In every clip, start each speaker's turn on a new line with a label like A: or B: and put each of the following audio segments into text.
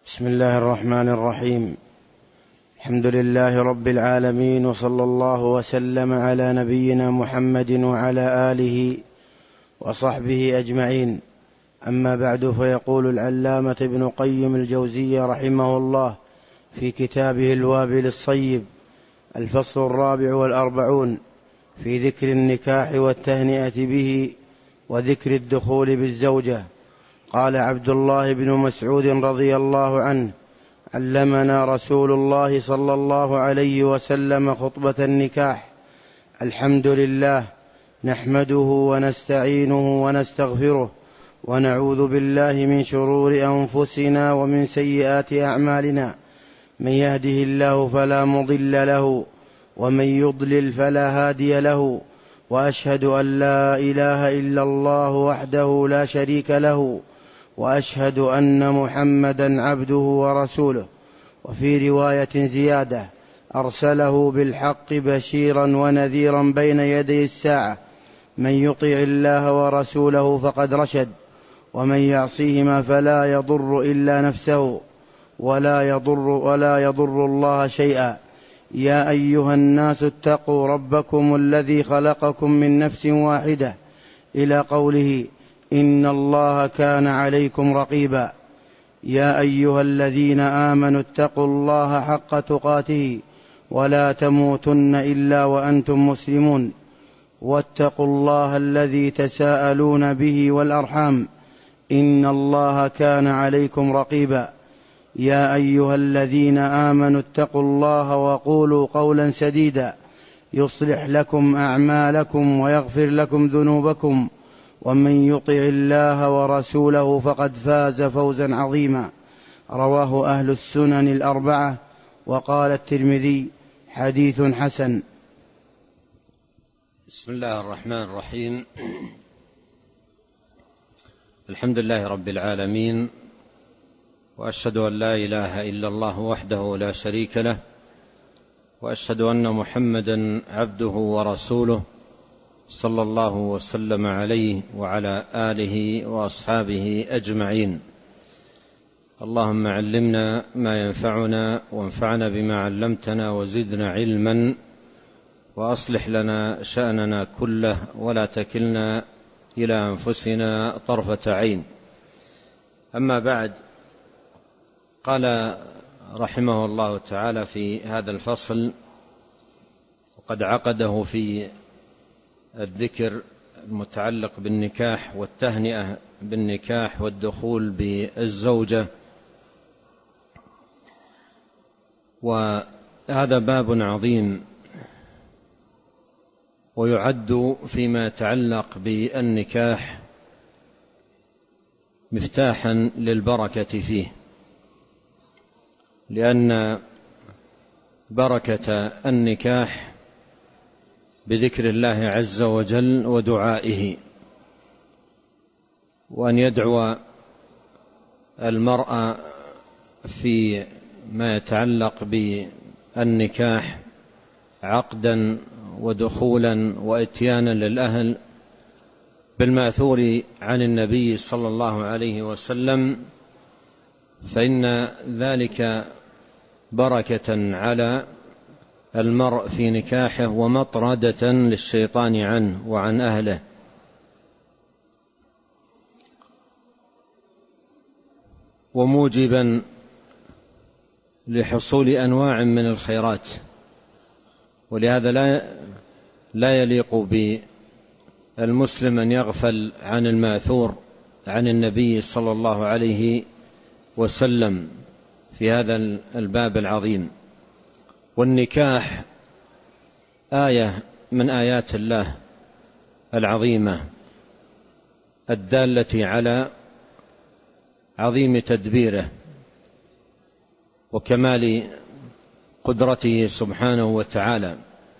A: بسم الله الرحمن الرحيم. الحمد لله رب العالمين، وصلى الله وسلم على نبينا محمد وعلى آله وصحبه أجمعين. أما بعد، فيقول العلامة ابن قيم الجوزية رحمه الله في كتابه الوابل الصيب: الفصل 44 في ذكر النكاح والتهنئة به وذكر الدخول بالزوجة. قال عبد الله بن مسعود رضي الله عنه: علمنا رسول الله صلى الله عليه وسلم خطبة النكاح: الحمد لله نحمده ونستعينه ونستغفره ونعوذ بالله من شرور أنفسنا ومن سيئات أعمالنا، من يهده الله فلا مضل له ومن يضلل فلا هادي له، وأشهد أن لا إله إلا الله وحده لا شريك له، وأشهد أن محمدا عبده ورسوله. وفي رواية زيادة: أرسله بالحق بشيرا ونذيرا بين يدي الساعة، من يطع الله ورسوله فقد رشد، ومن يعصيهما فلا يضر إلا نفسه ولا يضر الله شيئا. يا أيها الناس اتقوا ربكم الذي خلقكم من نفس واحدة، إلى قوله: إن الله كان عليكم رقيبا. يا أيها الذين آمنوا اتقوا الله حق تقاته ولا تموتن إلا وأنتم مسلمون، واتقوا الله الذي تساءلون به والأرحام، إن الله كان عليكم رقيبا. يا أيها الذين آمنوا اتقوا الله وقولوا قولا سديدا يصلح لكم أعمالكم ويغفر لكم ذنوبكم، ومن يطع الله ورسوله فقد فاز فوزا عظيما. رواه أهل السنن الأربعة. وقال الترمذي: حديث حسن.
B: بسم الله الرحمن الرحيم. الحمد لله رب العالمين، وأشهد أن لا إله إلا الله وحده لا شريك له، وأشهد أن محمدا عبده ورسوله، صلى الله وسلم عليه وعلى آله وأصحابه أجمعين. اللهم علمنا ما ينفعنا، وانفعنا بما علمتنا، وزدنا علما، وأصلح لنا شأننا كله، ولا تكلنا إلى أنفسنا طرفة عين. أما بعد، قال رحمه الله تعالى في هذا الفصل، وقد عقده في الذكر المتعلق بالنكاح والتهنئة بالنكاح والدخول بالزوجة، وهذا باب عظيم، ويعد فيما يتعلق بالنكاح مفتاحا للبركة فيه، لأن بركة النكاح بذكر الله عز وجل ودعائه، وأن يدعو المرأة في ما يتعلق بالنكاح عقدا ودخولا وإتيانا للأهل بالماثور عن النبي صلى الله عليه وسلم، فإن ذلك بركة على المرء في نكاحه، ومطردة للشيطان عنه وعن أهله. وموجبا لحصول أنواع من الخيرات. ولهذا لا يليق بالمسلم أن يغفل عن الماثور عن النبي صلى الله عليه وسلم في هذا الباب العظيم. والنكاح آية من آيات الله العظيمة الدالة على عظيم تدبيره وكمال قدرته سبحانه وتعالى،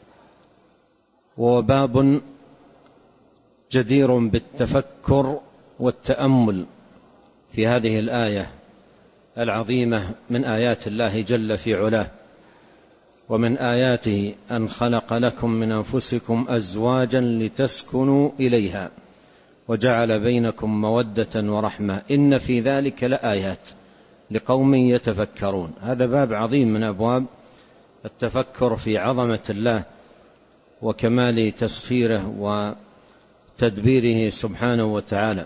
B: وباب جدير بالتفكر والتأمل في هذه الآية العظيمة من آيات الله جل في علاه. ومن آياته أن خلق لكم من أنفسكم أزواجا لتسكنوا إليها وجعل بينكم مودة ورحمة إن في ذلك لآيات لقوم يتفكرون. هذا باب عظيم من أبواب التفكر في عظمة الله وكمال تسخيره وتدبيره سبحانه وتعالى،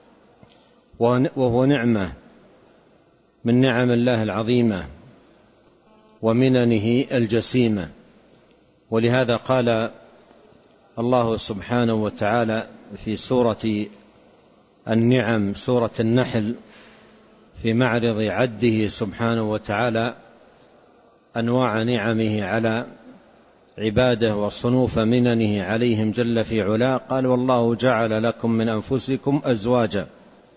B: وهو نعمة من نعم الله العظيمة ومننه الجسيمة. ولهذا قال الله سبحانه وتعالى في سورة النعم، سورة النحل، في معرض عده سبحانه وتعالى أنواع نعمه على عباده وصنوف مننه عليهم جل في علاه، قال: والله جعل لكم من أنفسكم أزواجا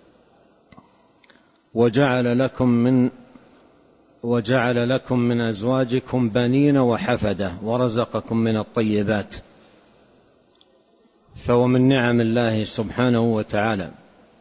B: وجعل لكم من أزواجكم بنين وحفدة ورزقكم من الطيبات. فهو من نعم الله سبحانه وتعالى،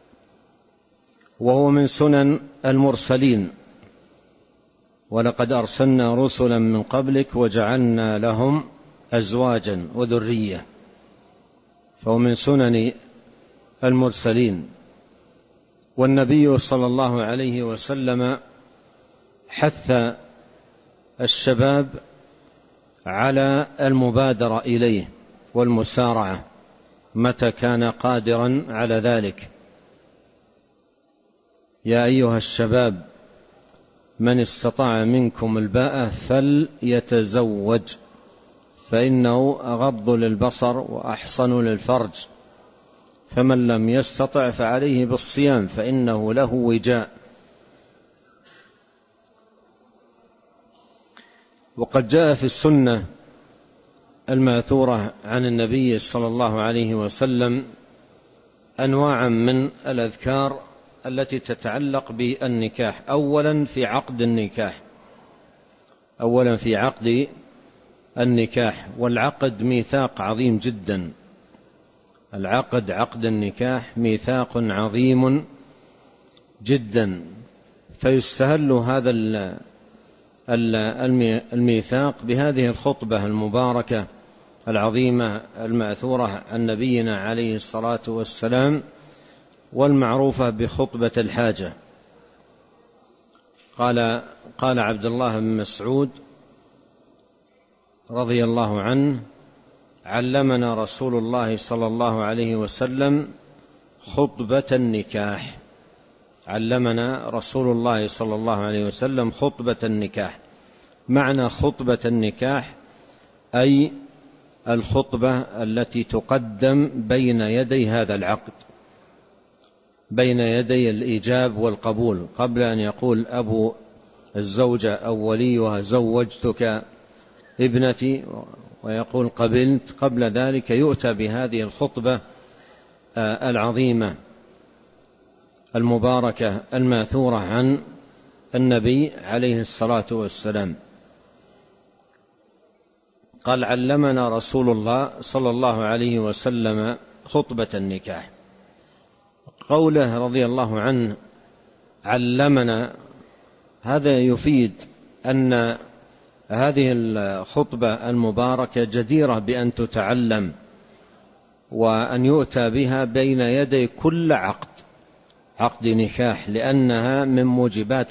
B: وهو من سنن المرسلين: ولقد أرسلنا رسلا من قبلك وجعلنا لهم أزواجا وذرية. فهو من سنن المرسلين. والنبي صلى الله عليه وسلم حث الشباب على المبادرة إليه والمسارعة متى كان قادرا على ذلك: يا أيها الشباب من استطاع منكم الباءة فليتزوج فإنه أغض للبصر وأحصن للفرج، فمن لم يستطع فعليه بالصيام فإنه له وجاء. وقد جاء في السنة الماثورة عن النبي صلى الله عليه وسلم أنواعا من الأذكار التي تتعلق بالنكاح. أولا في عقد النكاح، والعقد ميثاق عظيم جدا. عقد النكاح ميثاق عظيم جدا، فيستهل هذا الميثاق بهذه الخطبة المباركة العظيمة المأثورة عن نبينا عليه الصلاة والسلام، والمعروفة بخطبة الحاجة. قال عبد الله بن مسعود رضي الله عنه: علمنا رسول الله صلى الله عليه وسلم خطبة النكاح. علمنا رسول الله صلى الله عليه وسلم خطبة النكاح. معنى خطبة النكاح أي الخطبة التي تقدم بين يدي هذا العقد، بين يدي الإيجاب والقبول، قبل أن يقول أبو الزوجة أو وليها زوجتك ابنتي ويقول قبلت، قبل ذلك يؤتى بهذه الخطبة العظيمة المباركة الماثورة عن النبي عليه الصلاة والسلام. قال: علمنا رسول الله صلى الله عليه وسلم خطبة النكاح. قوله رضي الله عنه علمنا، هذا يفيد أن هذه الخطبة المباركة جديرة بأن تتعلم وأن يؤتى بها بين يدي كل عقد نكاح، لأنها من موجبات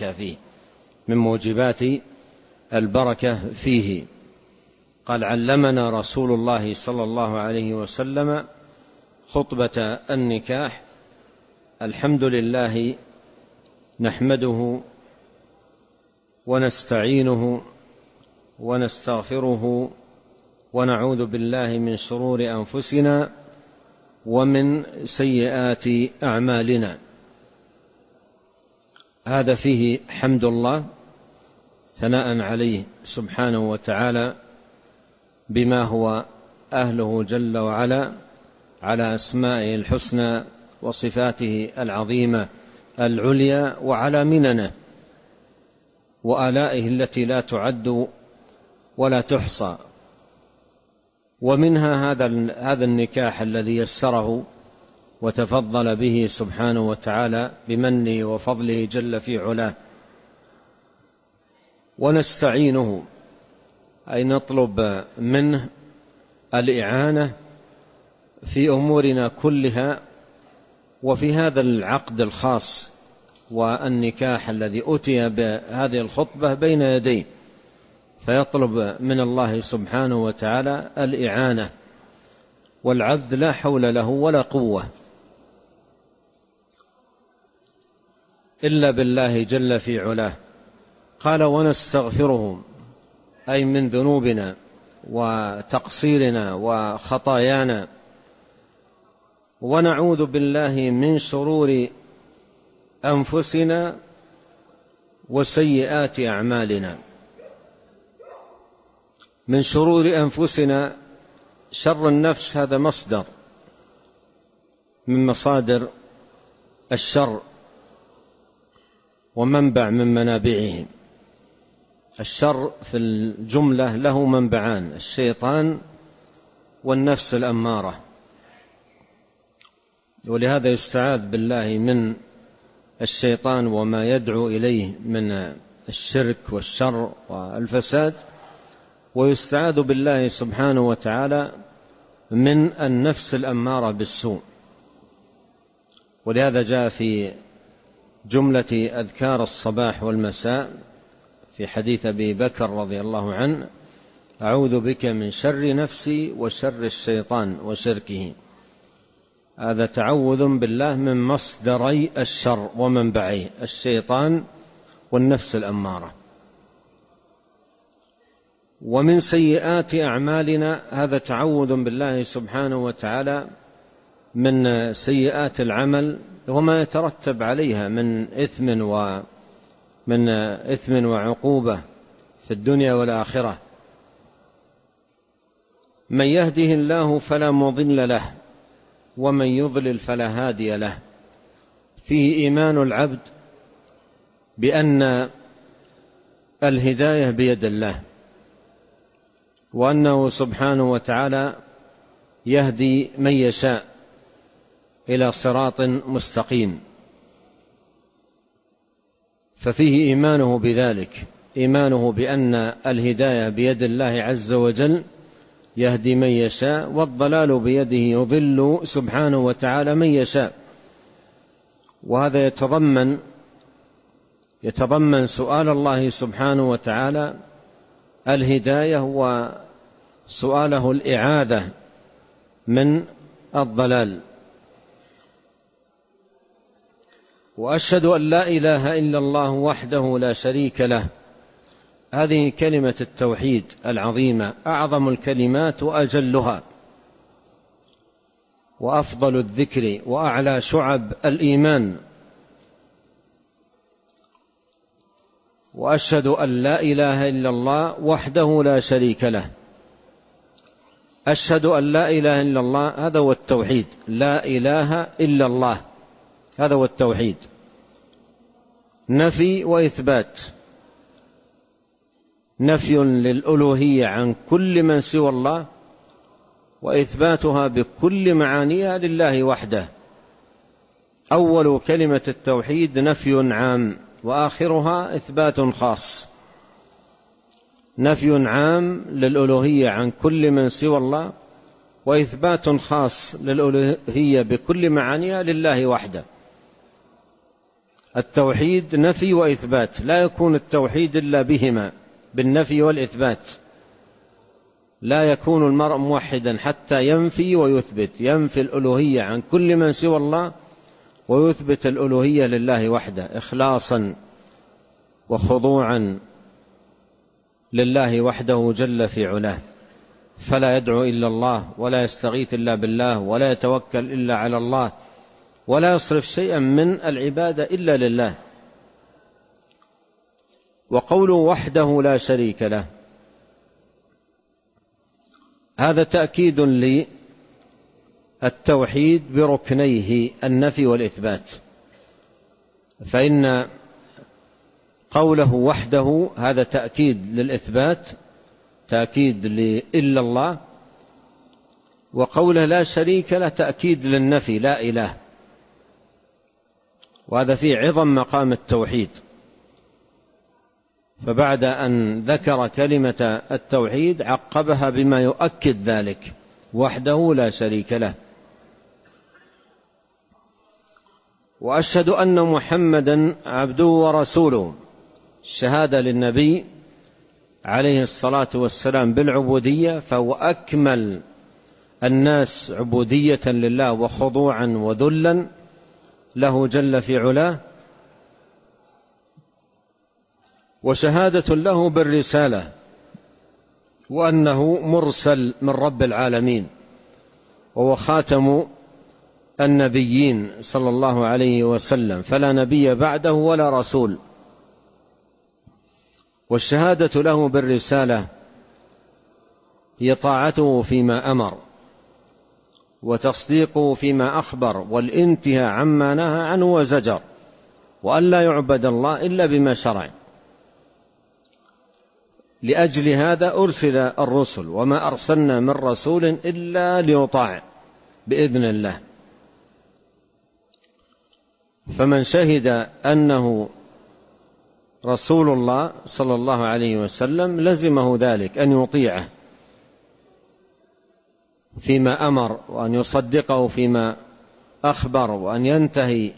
B: البركة فيه. قال: علمنا رسول الله صلى الله عليه وسلم خطبة النكاح. الحمد لله نحمده ونستعينه ونستغفره ونعوذ بالله من شرور أنفسنا ومن سيئات أعمالنا. هذا فيه حمد الله، ثناء عليه سبحانه وتعالى بما هو أهله جل وعلا، على أسمائه الحسنى وصفاته العظيمة العليا، وعلى مننه وآلائه التي لا تعد ولا تحصى. ومنها هذا النكاح الذي يسره وتفضل به سبحانه وتعالى بمنه وفضله جل في علاه. ونستعينه أي نطلب منه الإعانة في أمورنا كلها، وفي هذا العقد الخاص والنكاح الذي أتي بهذه الخطبة بين يديه، فيطلب من الله سبحانه وتعالى الإعانة، والعبد لا حول له ولا قوة إلا بالله جل في علاه. قال ونستغفره، أي من ذنوبنا وتقصيرنا وخطايانا، ونعوذ بالله من شرور أنفسنا وسيئات أعمالنا. من شرور أنفسنا، شر النفس هذا مصدر من مصادر الشر ومنبع من منابعه. الشر في الجملة له منبعان: الشيطان والنفس الأمارة، ولهذا يستعاذ بالله من الشيطان وما يدعو إليه من الشرك والشر والفساد، ويستعاذ بالله سبحانه وتعالى من النفس الأمارة بالسوء. ولهذا جاء في جملة أذكار الصباح والمساء في حديث أبي بكر رضي الله عنه: أعوذ بك من شر نفسي وشر الشيطان وشركه. هذا تعوذ بالله من مصدري الشر ومنبعيه: الشيطان والنفس الأمارة. ومن سيئات أعمالنا، هذا تعوذ بالله سبحانه وتعالى من سيئات العمل وما يترتب عليها من إثم وعقوبة في الدنيا والآخرة. من يهده الله فلا مضل له، ومن يضلل فلا هادي له. فيه إيمان العبد بأن الهداية بيد الله، وأنه سبحانه وتعالى يهدي من يشاء إلى صراط مستقيم، ففيه إيمانه بذلك، إيمانه بأن الهداية بيد الله عز وجل يهدي من يشاء، والضلال بيده يضل سبحانه وتعالى من يشاء. وهذا يتضمن سؤال الله سبحانه وتعالى الهداية وسؤاله الإعاذة من الضلال. وأشهد أن لا إله إلا الله وحده لا شريك له. هذه كلمة التوحيد العظيمة، أعظم الكلمات وأجلها، وأفضل الذكر، وأعلى شعب الإيمان. وأشهد أن لا إله إلا الله وحده لا شريك له. أشهد أن لا إله إلا الله، هذا هو التوحيد. لا إله إلا الله، هذا هو التوحيد. نفي وإثبات: نفي للألوهية عن كل من سوى الله، وإثباتها بكل معانيها لله وحده. أول كلمة التوحيد نفي عام، وآخرها إثبات خاص. نفي عام للألوهية عن كل من سوى الله، وإثبات خاص للألوهية بكل معانيها لله وحده. التوحيد نفي وإثبات، لا يكون التوحيد إلا بهما، بالنفي والإثبات. لا يكون المرء موحدا حتى ينفي ويثبت، ينفي الألوهية عن كل من سوى الله، ويثبت الألوهية لله وحده، إخلاصا وخضوعا لله وحده جل في علاه. فلا يدعو إلا الله، ولا يستغيث إلا بالله، ولا يتوكل إلا على الله، ولا يصرف شيئا من العبادة إلا لله. وقوله وحده لا شريك له، هذا تأكيد للتوحيد بركنيه النفي والإثبات. فإن قوله وحده هذا تأكيد للإثبات، تأكيد إلا الله، وقوله لا شريك له تأكيد للنفي، لا إله. وهذا فيه عظم مقام التوحيد. فبعد أن ذكر كلمة التوحيد عقبها بما يؤكد ذلك: وحده لا شريك له. وأشهد أن محمدا عبده ورسوله. الشهادة للنبي عليه الصلاة والسلام بالعبودية، فهو أكمل الناس عبودية لله وخضوعا وذلا له جل في علاه، وشهادة له بالرسالة وأنه مرسل من رب العالمين، وهو خاتم النبيين صلى الله عليه وسلم، فلا نبي بعده ولا رسول. والشهادة له بالرسالة هي طاعته فيما أمر، وتصديقه فيما أخبر، والانتهاء عما نهى عنه وزجر، وأن لا يعبد الله إلا بما شرع. لأجل هذا أرسل الرسل، وما أرسلنا من رسول إلا ليطاع بإذن الله. فمن شهد أنه رسول الله صلى الله عليه وسلم لزمه ذلك أن يطيعه فيما أمر، وأن يصدقه فيما أخبر، وأن ينتهي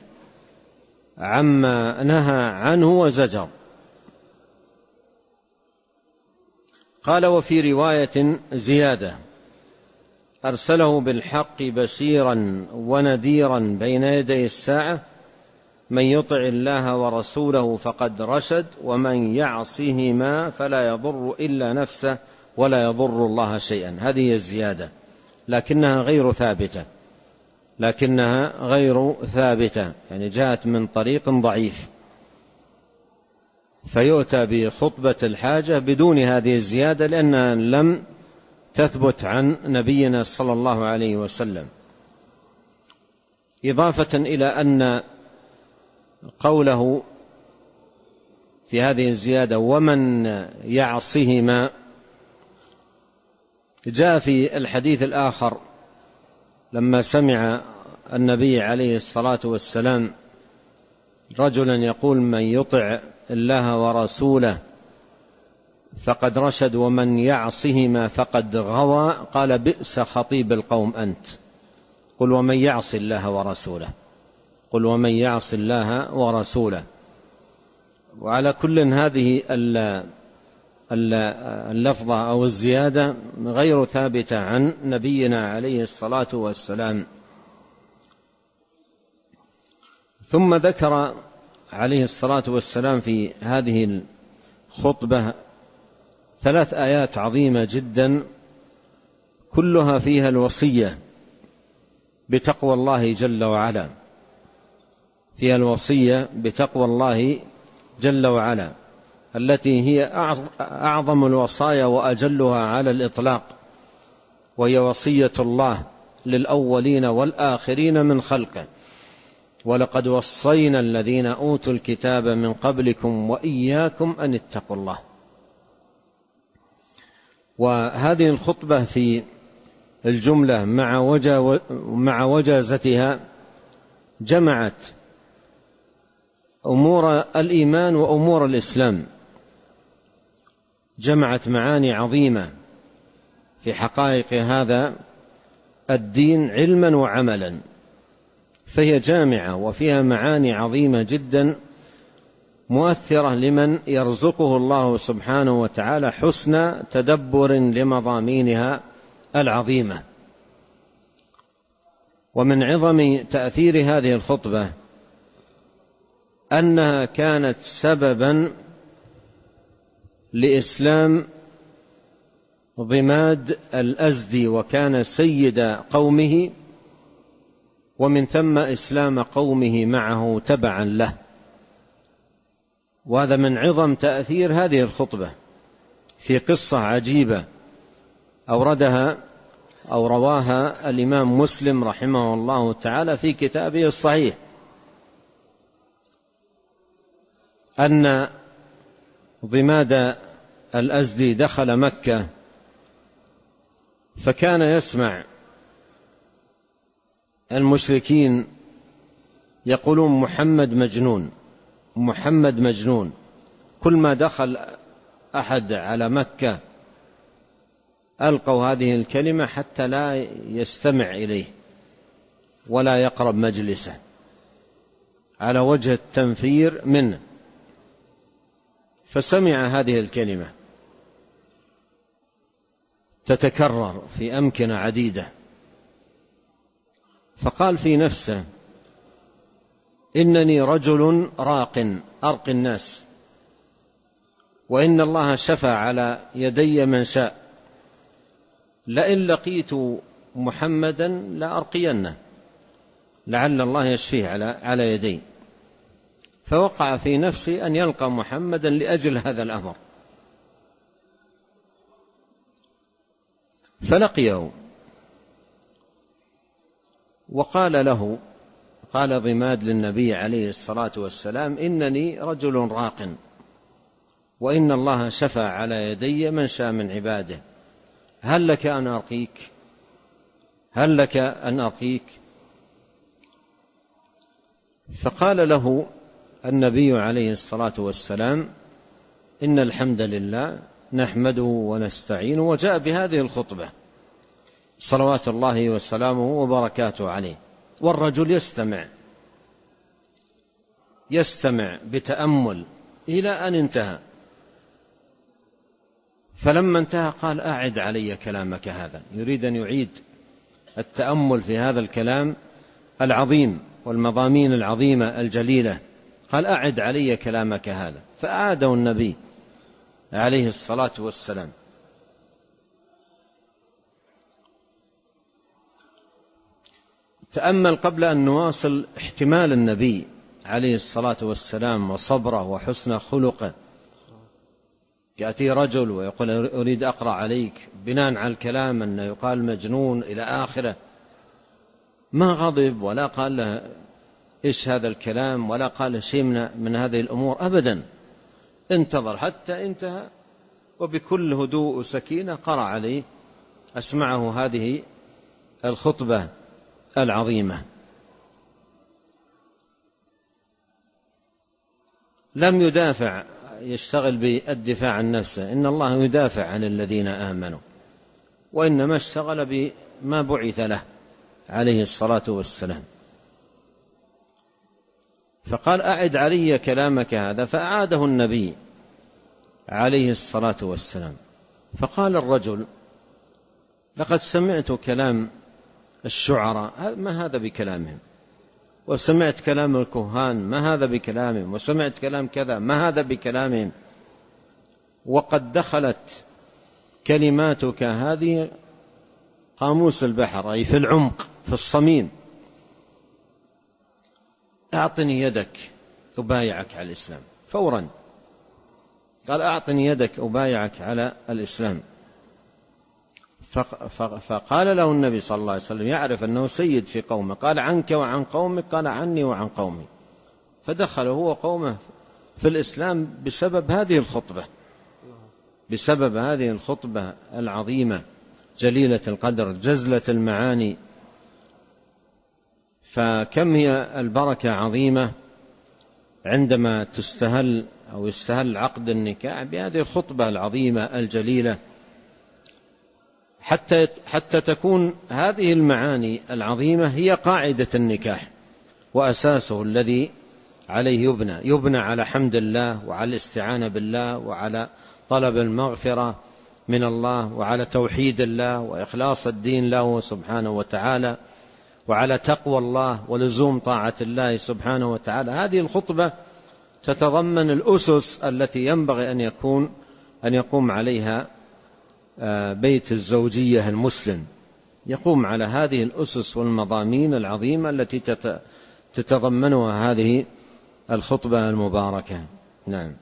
B: عما نهى عنه وزجر. قال: وفي رواية زيادة: أرسله بالحق بشيرا ونذيرا بين يدي الساعة، من يطع الله ورسوله فقد رشد، ومن يعصهما فلا يضر إلا نفسه ولا يضر الله شيئا. هذه الزيادة، لكنها غير ثابتة، يعني جاءت من طريق ضعيف، فيؤتى بخطبة الحاجة بدون هذه الزيادة، لأنها لم تثبت عن نبينا صلى الله عليه وسلم. إضافة إلى أن قوله في هذه الزيادة ومن يعصهما، جاء في الحديث الآخر لما سمع النبي عليه الصلاة والسلام رجلا يقول: من يطع الله ورسوله فقد رشد، ومن يعصهما فقد غوى، قال: بئس خطيب القوم أنت. قل ومن يعص الله ورسوله، قل ومن يعص الله ورسوله. وعلى كل هذه اللفظة أو الزيادة غير ثابتة عن نبينا عليه الصلاة والسلام. ثم ذكر عليه الصلاة والسلام في هذه الخطبة 3 آيات عظيمة جدا، كلها فيها الوصية بتقوى الله جل وعلا، فيها الوصية بتقوى الله جل وعلا، التي هي أعظم الوصايا وأجلها على الإطلاق، وهي وصية الله للأولين والآخرين من خلقه: ولقد وصينا الذين أوتوا الكتاب من قبلكم وإياكم أن اتقوا الله. وهذه الخطبة في الجملة مع وجازتها جمعت أمور الإيمان وأمور الإسلام، جمعت معاني عظيمة في حقائق هذا الدين علما وعملا، فهي جامعة وفيها معاني عظيمة جدا مؤثرة لمن يرزقه الله سبحانه وتعالى حسن تدبر لمضامينها العظيمة. ومن عظم تأثير هذه الخطبة أنها كانت سببا لإسلام ضماد الأزدي، وكان سيد قومه، ومن ثم إسلام قومه معه تبعا له. وهذا من عظم تأثير هذه الخطبة في قصة عجيبة أوردها أو رواها الإمام مسلم رحمه الله تعالى في كتابه الصحيح، أن ضماد الأزدي دخل مكة، فكان يسمع المشركين يقولون: محمد مجنون، محمد مجنون. كل ما دخل أحد على مكة ألقوا هذه الكلمة حتى لا يستمع إليه ولا يقرب مجلسه. على وجه التنفير منه، فسمع هذه الكلمة تتكرر في أمكنة عديدة، فقال في نفسه: إنني رجل راق أرقي الناس، وإن الله شفى على يدي من شاء، لئن لقيت محمدا لأرقينه، لعل الله يشفيه على يدي. فوقع في نفسي أن يلقى محمدا لأجل هذا الأمر، فلقيه وقال له، قال ضماد للنبي عليه الصلاة والسلام: إنني رجل راق، وإن الله شفى على يدي من شاء من عباده، هل لك أن أرقيك؟ هل لك أن أرقيك؟ فقال له النبي عليه الصلاة والسلام: إن الحمد لله نحمده ونستعينه، وجاء بهذه الخطبة صلوات الله وسلامه وبركاته عليه. والرجل يستمع بتأمل إلى أن انتهى، فلما انتهى قال: أعد علي كلامك هذا. يريد أن يعيد التأمل في هذا الكلام العظيم والمضامين العظيمة الجليلة، قال: أعد علي كلامك هذا، فأعاده النبي عليه الصلاة والسلام. تأمل قبل أن نواصل احتمال النبي عليه الصلاة والسلام وصبره وحسن خلقه. يأتي رجل ويقول: أريد أقرأ عليك، بناء على الكلام أنه يقال مجنون إلى آخره، ما غضب ولا قال له إيش هذا الكلام، ولا قال له شيء من هذه الأمور أبدا، انتظر حتى انتهى، وبكل هدوء وسكينة قرأ عليه، أسمعه هذه الخطبة العظيمة. لم يدافع، يشتغل بالدفاع عن نفسه، إن الله يدافع عن الذين آمنوا، وإنما اشتغل بما بعث له عليه الصلاة والسلام. فقال: أعد علي كلامك هذا، فأعاده النبي عليه الصلاة والسلام. فقال الرجل: لقد سمعت كلام الشعراء، ما هذا بكلامهم، وسمعت كلام الكهان، ما هذا بكلامهم، وسمعت كلام كذا، ما هذا بكلامهم، وقد دخلت كلماتك هذه قاموس البحر، أي في العمق، في الصميم. أعطني يدك أبايعك على الإسلام فورا. قال: أعطني يدك أبايعك على الإسلام. فقال له النبي صلى الله عليه وسلم، يعرف أنه سيد في قومه، قال: عنك وعن قومك؟ قال: عني وعن قومي. فدخل هو قومه في الإسلام بسبب هذه الخطبة العظيمة جليلة القدر جزلة المعاني. فكم هي البركة عظيمة عندما تستهل أو يستهل عقد النكاح بهذه الخطبة العظيمة الجليلة، حتى تكون هذه المعاني العظيمة هي قاعدة النكاح وأساسه الذي عليه يبنى على حمد الله، وعلى الاستعانة بالله، وعلى طلب المغفرة من الله، وعلى توحيد الله وإخلاص الدين له سبحانه وتعالى، وعلى تقوى الله ولزوم طاعة الله سبحانه وتعالى. هذه الخطبة تتضمن الأسس التي ينبغي أن يقوم عليها بيت الزوجية المسلم، يقوم على هذه الأسس والمضامين العظيمة التي تتضمنها هذه الخطبة المباركة. نعم.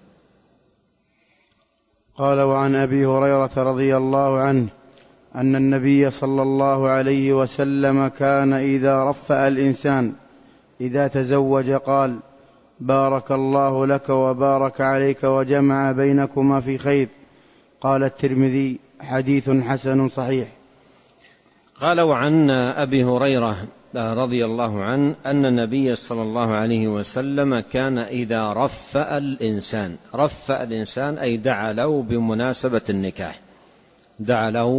A: قال: وعن أبي هريرة رضي الله عنه أن النبي صلى الله عليه وسلم كان إذا رفأ الإنسان إذا تزوج قال: بارك الله لك وبارك عليك وجمع بينكما في خير. قال الترمذي: حديث حسن صحيح.
B: قال: وعن أبي هريرة رضي الله عنه أن النبي صلى الله عليه وسلم كان إذا رفأ الإنسان أي دعا له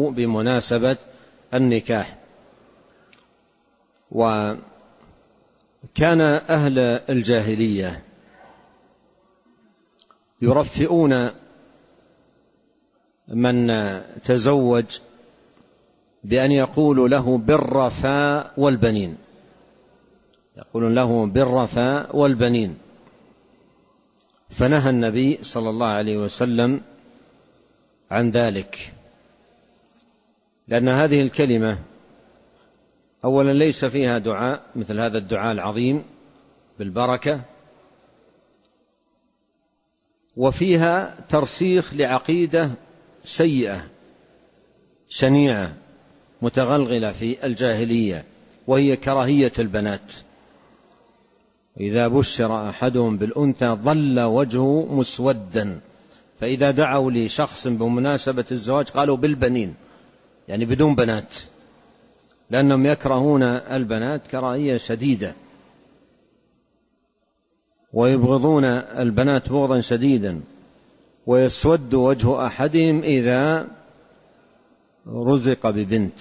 B: بمناسبة النكاح. كان أهل الجاهلية يرفئون من تزوج بأن يقولوا له بالرفاء والبنين، يقولون له بالرفاء والبنين. فنهى النبي صلى الله عليه وسلم عن ذلك، لأن هذه الكلمة أولا ليس فيها دعاء مثل هذا الدعاء العظيم بالبركة، وفيها ترسيخ لعقيدة سيئة شنيعة متغلغلة في الجاهلية، وهي كراهية البنات. إذا بشر أحدهم بالأنثى ظل وجهه مسودا، فإذا دعوا لشخص بمناسبة الزواج قالوا بالبنين، يعني بدون بنات، لأنهم يكرهون البنات كراهية شديدة، ويبغضون البنات بغضا شديدا، ويسود وجه أحدهم إذا رزق ببنت.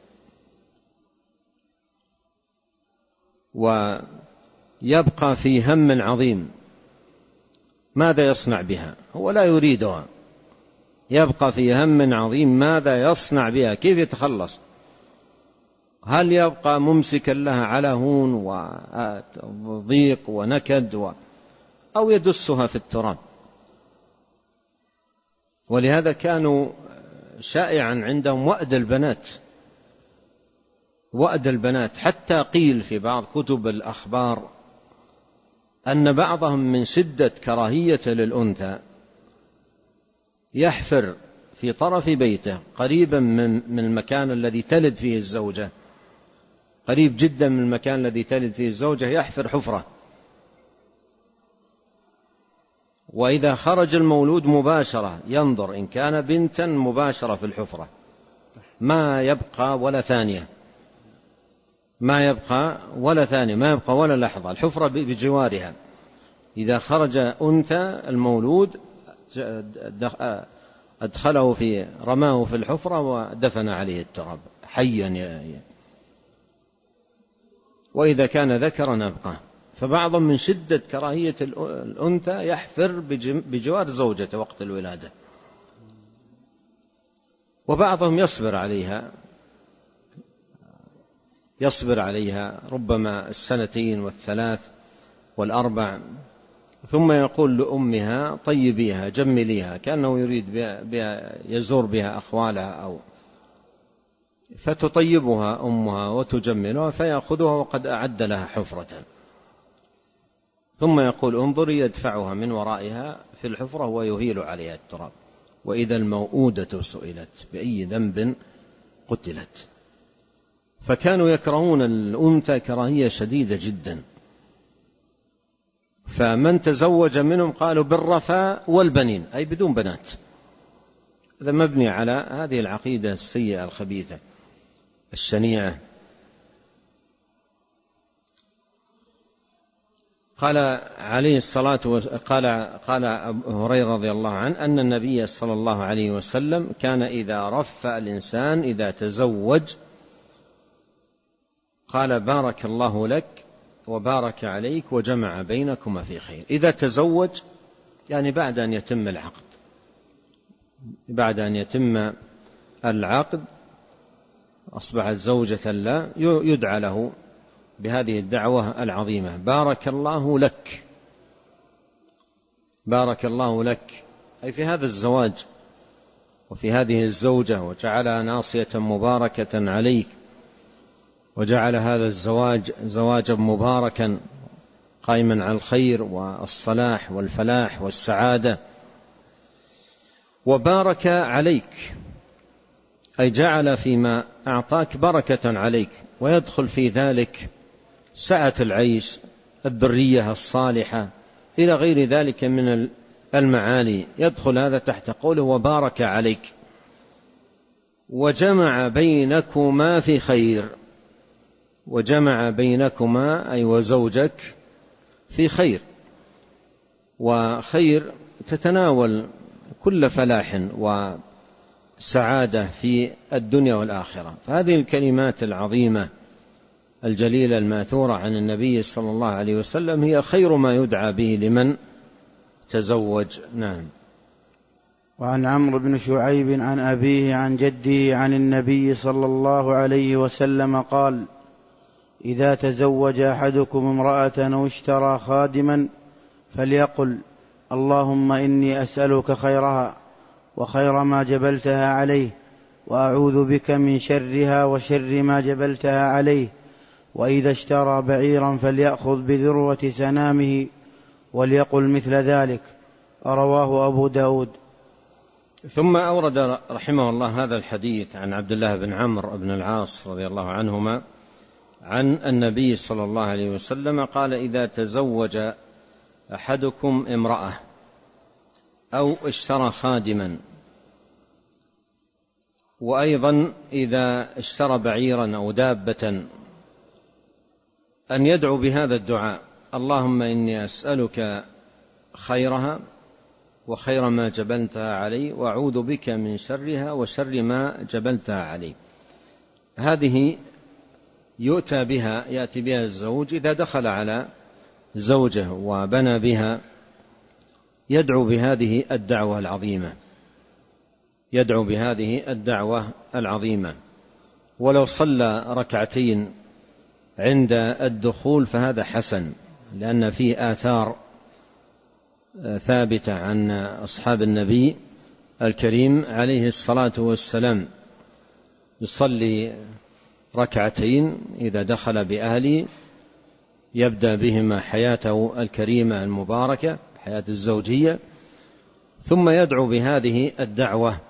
B: ويبقى في هم عظيم ماذا يصنع بها، هو لا يريدها، يبقى في هم عظيم ماذا يصنع بها، كيف يتخلص، هل يبقى ممسكا لها على هون وضيق ونكد أو يدسها في التراب. ولهذا كانوا شائعا عندهم وأد البنات، حتى قيل في بعض كتب الأخبار أن بعضهم من شدة كراهية للأنثى يحفر في طرف بيته قريبا من المكان الذي تلد فيه الزوجة، قريب جدا من المكان الذي تلد فيه الزوجة، يحفر حفرة، وإذا خرج المولود مباشرة ينظر إن كان بنتا مباشرة في الحفرة، ما يبقى ولا ثانية، ما يبقى ولا لحظة، الحفرة بجوارها. إذا خرج أنثى المولود أدخله رماه في الحفرة ودفن عليه التراب حيا، وإذا كان ذكرا أبقاه. فبعضهم من شدة كراهية الأنثى يحفر بجوار زوجته وقت الولادة، وبعضهم يصبر عليها ربما 2 و3 و4، ثم يقول لأمها طيبيها جمليها، كأنه يريد يزور بها أخوالها، فتطيبها أمها وتجملها، فيأخذها وقد أعد لها حفرة، ثم يقول انظري، يدفعها من ورائها في الحفرة ويهيل عليها التراب. وإذا الموءودة سئلت بأي ذنب قتلت. فكانوا يكرهون الأنثى كراهية شديدة جدا، فمن تزوج منهم قالوا بالرفاء والبنين، أي بدون بنات. هذا مبني على هذه العقيدة السيئة الخبيثة الشنيعة. قال عليه الصلاة قال أبو هريرة رضي الله عنه أن النبي صلى الله عليه وسلم كان إذا رفأ الإنسان إذا تزوج قال بارك الله لك وبارك عليك وجمع بينكما في خير. إذا تزوج يعني بعد أن يتم العقد أصبحت زوجة له، يدعى له بهذه الدعوة العظيمة: بارك الله لك، بارك الله لك، أي في هذا الزواج وفي هذه الزوجة، وجعلها ناصية مباركة عليك، وجعل هذا الزواج زواجا مباركا قائما على الخير والصلاح والفلاح والسعادة. وبارك عليك أي جعل فيما أعطاك بركة عليك، ويدخل في ذلك سعة العيش، الذرية الصالحة، إلى غير ذلك من المعاني، يدخل هذا تحت قوله وبارك عليك. وجمع بينكما في خير، وجمع بينكما أي وزوجك في خير، وخير تتناول كل فلاح وسعادة في الدنيا والآخرة. فهذه الكلمات العظيمة الجليلة الماثورة عن النبي صلى الله عليه وسلم هي خير ما يدعى به لمن تزوج. نعم.
A: وعن عمرو بن شعيب عن أبيه عن جده عن النبي صلى الله عليه وسلم قال: إذا تزوج أحدكم امرأة أو اشترى خادما فليقل: اللهم إني أسألك خيرها وخير ما جبلتها عليه، وأعوذ بك من شرها وشر ما جبلتها عليه. وإذا اشترى بعيرا فليأخذ بذروة سنامه وليقل مثل ذلك. رواه أبو داود.
B: ثم أورد رحمه الله هذا الحديث عن عبد الله بن عمرو بن العاص رضي الله عنهما عن النبي صلى الله عليه وسلم قال: إذا تزوج أحدكم امرأة أو اشترى خادما، وأيضا إذا اشترى بعيرا أو دابة، أن يدعو بهذا الدعاء: اللهم إني أسألك خيرها وخير ما جبلتها عليه، وأعوذ بك من شرها وشر ما جبلتها عليه. هذه يؤتى بها، يأتي بها الزوج إذا دخل على زوجه وبنى بها، يدعو بهذه الدعوة العظيمة، يدعو بهذه الدعوة العظيمة. ولو صلى ركعتين عند الدخول فهذا حسن، لأن فيه آثار ثابتة عن أصحاب النبي الكريم عليه الصلاة والسلام: يصلي ركعتين إذا دخل بأهله، يبدأ بهما حياته الكريمة المباركة، حياة الزوجية، ثم يدعو بهذه الدعوة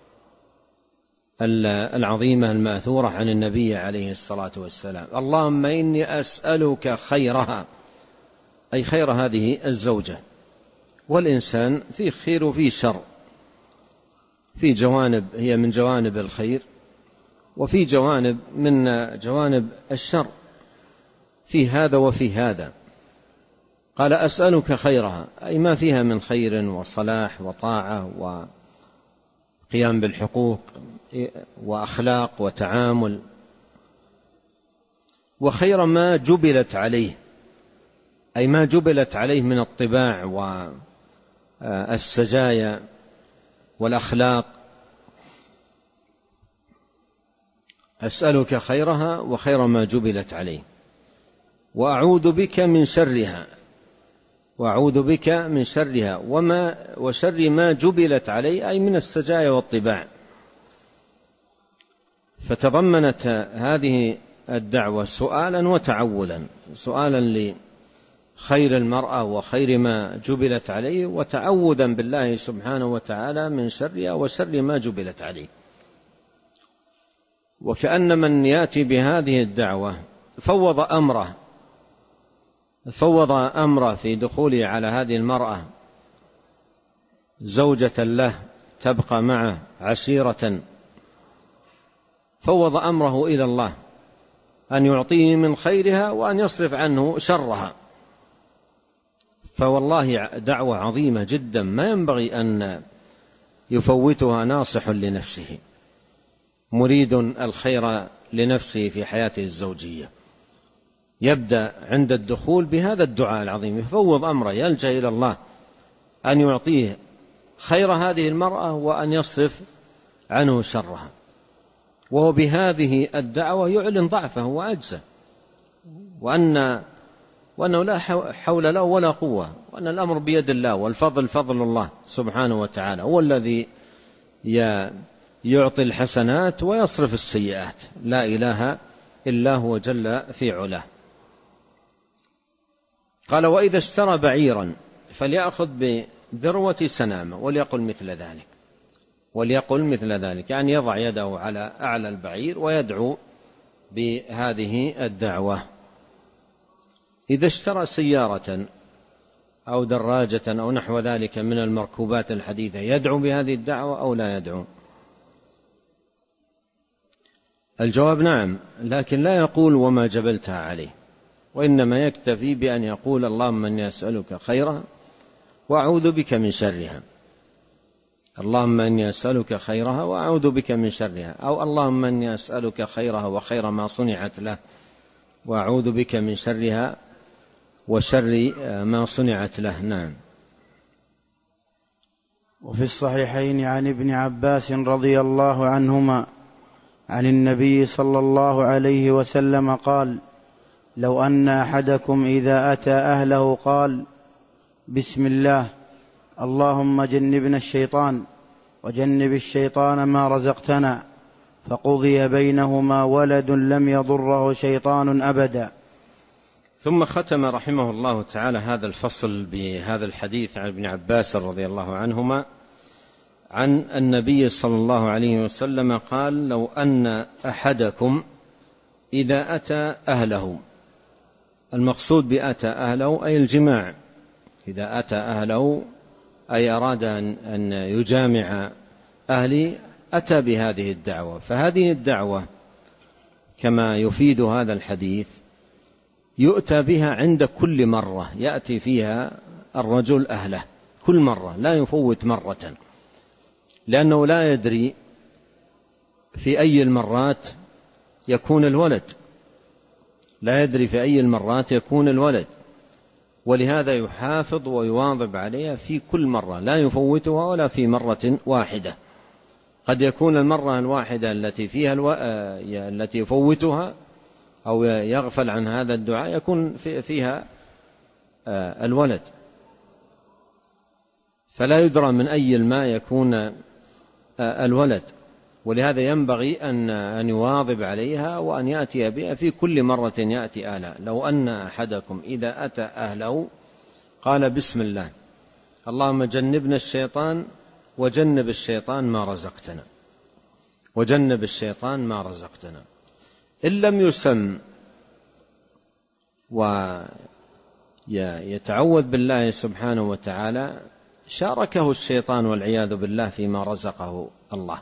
B: العظيمة الماثورة عن النبي عليه الصلاة والسلام: اللهم إني أسألك خيرها، أي خير هذه الزوجة. والإنسان فيه خير وفيه شر، في جوانب هي من جوانب الخير، وفي جوانب من جوانب الشر، في هذا وفي هذا. قال: أسألك خيرها، أي ما فيها من خير وصلاح وطاعة وقيام بالحقوق وأخلاق وتعامل، وخير ما جبلت عليه، أي ما جبلت عليه من الطباع والسجايا والأخلاق. أسألك خيرها وخير ما جبلت عليه، وأعوذ بك من شرها، وأعوذ بك من شرها وشر ما جبلت عليه، أي من السجايا والطباع. فتضمنت هذه الدعوة سؤالا وتعولا: سؤالا لخير المرأة وخير ما جبلت عليه، وتعوذا بالله سبحانه وتعالى من شرها وشر ما جبلت عليه. وكأن من يأتي بهذه الدعوة فوض أمره في دخوله على هذه المرأة زوجة له تبقى معه عشيرة، فوض أمره إلى الله أن يعطيه من خيرها وأن يصرف عنه شرها. فوالله دعوة عظيمة جدا ما ينبغي أن يفوتها ناصح لنفسه مريد الخير لنفسه في حياته الزوجية. يبدأ عند الدخول بهذا الدعاء العظيم، يفوض أمره، يلجأ إلى الله أن يعطيه خير هذه المرأة وأن يصرف عنه شرها. وهو بهذه الدعوة يعلن ضعفه وعجزه، وأنه لا حول له ولا قوة، وأن الأمر بيد الله، والفضل فضل الله سبحانه وتعالى، هو الذي يعطي الحسنات ويصرف السيئات، لا إله إلا هو جل في علاه. قال: وإذا اشترى بعيرا فليأخذ بذروة سنامه وليقل مثل ذلك، يعني يضع يده على أعلى البعير ويدعو بهذه الدعوة. إذا اشترى سيارة أو دراجة أو نحو ذلك من المركوبات الحديثة، يدعو بهذه الدعوة أو لا يدعو؟ الجواب نعم، لكن لا يقول وما جبلتها عليه، وإنما يكتفي بأن يقول: اللهم إني أسألك خيرها وأعوذ بك من شرها، اللهم إني أسألك خيرها وأعوذ بك من شرها، أو اللهم إني أسألك خيرها وخير ما صنعت له، وأعوذ بك من شرها وشر ما صنعت له. نعم.
A: وفي الصحيحين عن ابن عباس رضي الله عنهما عن النبي صلى الله عليه وسلم قال: لو أن أحدكم إذا أتى أهله قال: بسم الله اللهم جنبنا الشيطان وجنب الشيطان ما رزقتنا، فقضي بينهما ولد لم يضره شيطان أبدا.
B: ثم ختم رحمه الله تعالى هذا الفصل بهذا الحديث عن ابن عباس رضي الله عنهما عن النبي صلى الله عليه وسلم قال: لو أن أحدكم إذا أتى أهله. المقصود بأتى أهله أي الجماع. إذا أتى أهله أي أراد أن يجامع أهلي أتى بهذه الدعوة. فهذه الدعوة كما يفيد هذا الحديث يؤتى بها عند كل مرة يأتي فيها الرجل أهله، كل مرة، لا يفوت مرة، لأنه لا يدري في أي المرات يكون الولد، لا يدري في أي المرات يكون الولد، ولهذا يحافظ ويواظب عليها في كل مرة، لا يفوتها ولا في مرة واحدة. قد يكون المرة الواحدة التي فيها التي يفوتها أو يغفل عن هذا الدعاء يكون فيها الولد، فلا يدرى من أي الماء يكون الولد، ولهذا ينبغي أن يواظب عليها وأن يأتي بها في كل مرة يأتي أهلها. لو أن أحدكم إذا أتى أهله قال: بسم الله اللهم جنبنا الشيطان وجنب الشيطان ما رزقتنا، وجنب الشيطان ما رزقتنا. إن لم يسم ويتعوذ بالله سبحانه وتعالى شاركه الشيطان والعياذ بالله فيما رزقه الله،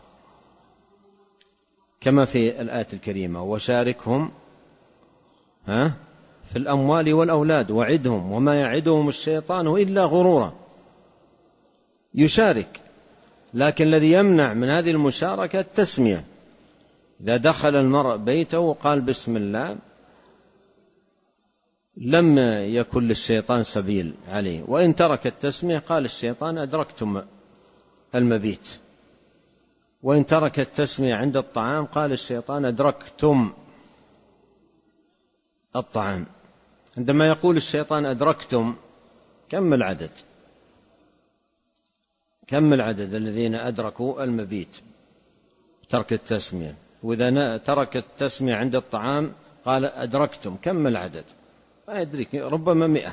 B: كما في الآية الكريمة: وشاركهم في الأموال والأولاد وعدهم وما يعدهم الشيطان إلا غرورا. يشارك، لكن الذي يمنع من هذه المشاركة التسمية. إذا دخل المرء بيته وقال بسم الله لم يكن للشيطان سبيل عليه، وإن ترك التسمية قال الشيطان: أدركتم المبيت. وإن ترك التسمية عند الطعام قال الشيطان: أدركتم الطعام. عندما يقول الشيطان أدركتم، كم العدد؟ كم العدد الذين أدركوا المبيت ترك التسمية؟ وإذا ترك التسمية عند الطعام قال أدركتم، كم العدد؟ ما يدرك، ربما 100.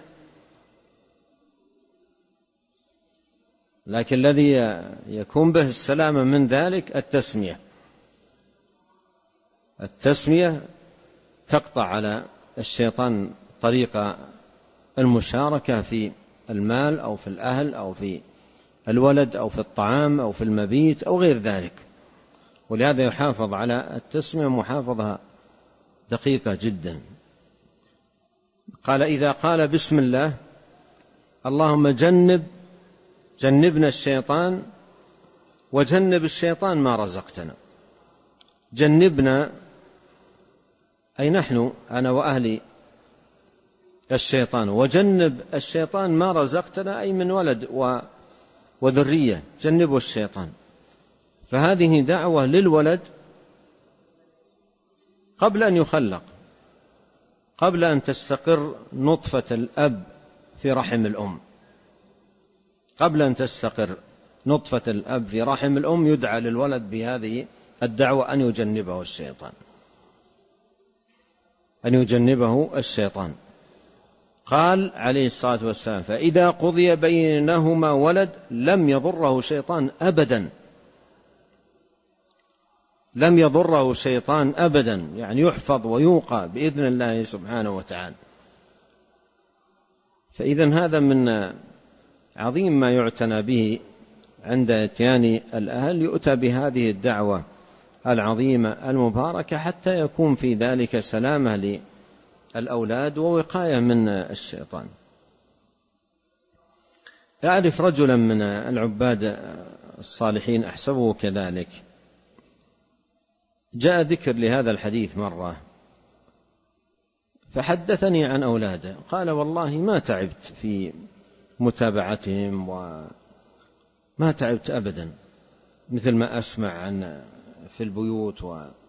B: لكن الذي يكون به السلامة من ذلك التسمية. التسمية تقطع على الشيطان طريق المشاركة في المال أو في الأهل أو في الولد أو في الطعام أو في المبيت أو غير ذلك، ولهذا يحافظ على التسمية محافظة دقيقة جدا. قال: إذا قال بسم الله اللهم جنبنا الشيطان وجنب الشيطان ما رزقتنا. جنبنا أي نحن، أنا وأهلي، الشيطان، وجنب الشيطان ما رزقتنا أي من ولد وذرية، جنبوا الشيطان. فهذه دعوة للولد قبل أن يخلق، قبل أن تستقر نطفة الأب في رحم الأم. قبل أن تستقر نطفة الأب في رحم الأم يدعى للولد بهذه الدعوة أن يجنبه الشيطان، أن يجنبه الشيطان. قال عليه الصلاة والسلام: فإذا قضي بينهما ولد لم يضره شيطان أبدا. لم يضره شيطان أبدا، يعني يحفظ ويوقى بإذن الله سبحانه وتعالى. فإذن هذا من عظيم ما يعتنى به عند اتيان الأهل، يؤتى بهذه الدعوة العظيمة المباركة حتى يكون في ذلك سلامة للأولاد ووقاية من الشيطان. أعرف رجلا من العباد الصالحين أحسبه كذلك، جاء ذكر لهذا الحديث مرة فحدثني عن أولاده، قال والله ما تعبت في متابعتهم وما تعبت أبدا مثل ما أسمع عن في البيوت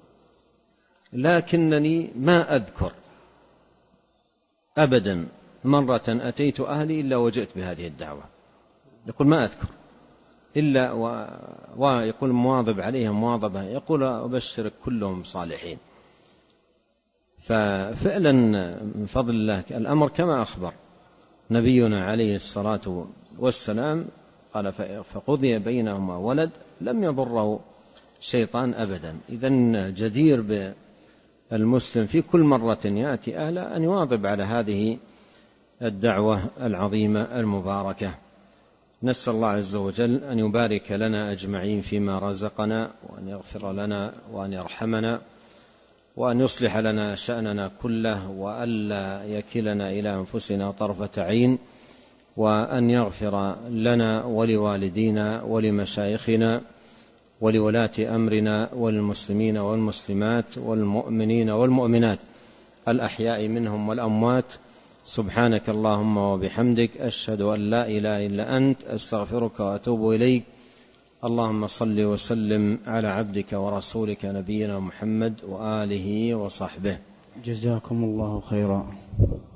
B: لكنني ما أذكر أبدا مرة أتيت أهلي إلا وجئت بهذه الدعوة. يقول ما أذكر إلا ويقول مواظب عليها مواظبة، يقول أبشرك كلهم صالحين. ففعلا من فضل الله الأمر كما أخبر نبينا عليه الصلاة والسلام، قال فقضي بينهما ولد لم يضره شيطان أبدا. إذن جدير بالمسلم في كل مرة يأتي أهله أن يواظب على هذه الدعوة العظيمة المباركة. نسأل الله عز وجل أن يبارك لنا أجمعين فيما رزقنا، وأن يغفر لنا وأن يرحمنا، وأن يصلح لنا شأننا كله، وألا يكلنا إلى أنفسنا طرفة عين، وأن يغفر لنا ولوالدينا ولمشايخنا ولولاة أمرنا والمسلمين والمسلمات والمؤمنين والمؤمنات الأحياء منهم والأموات. سبحانك اللهم وبحمدك، أشهد أن لا إله إلا أنت، أستغفرك وأتوب إليك. اللهم صل وسلم على عبدك ورسولك نبينا محمد وآله وصحبه.
A: جزاكم الله خيرا.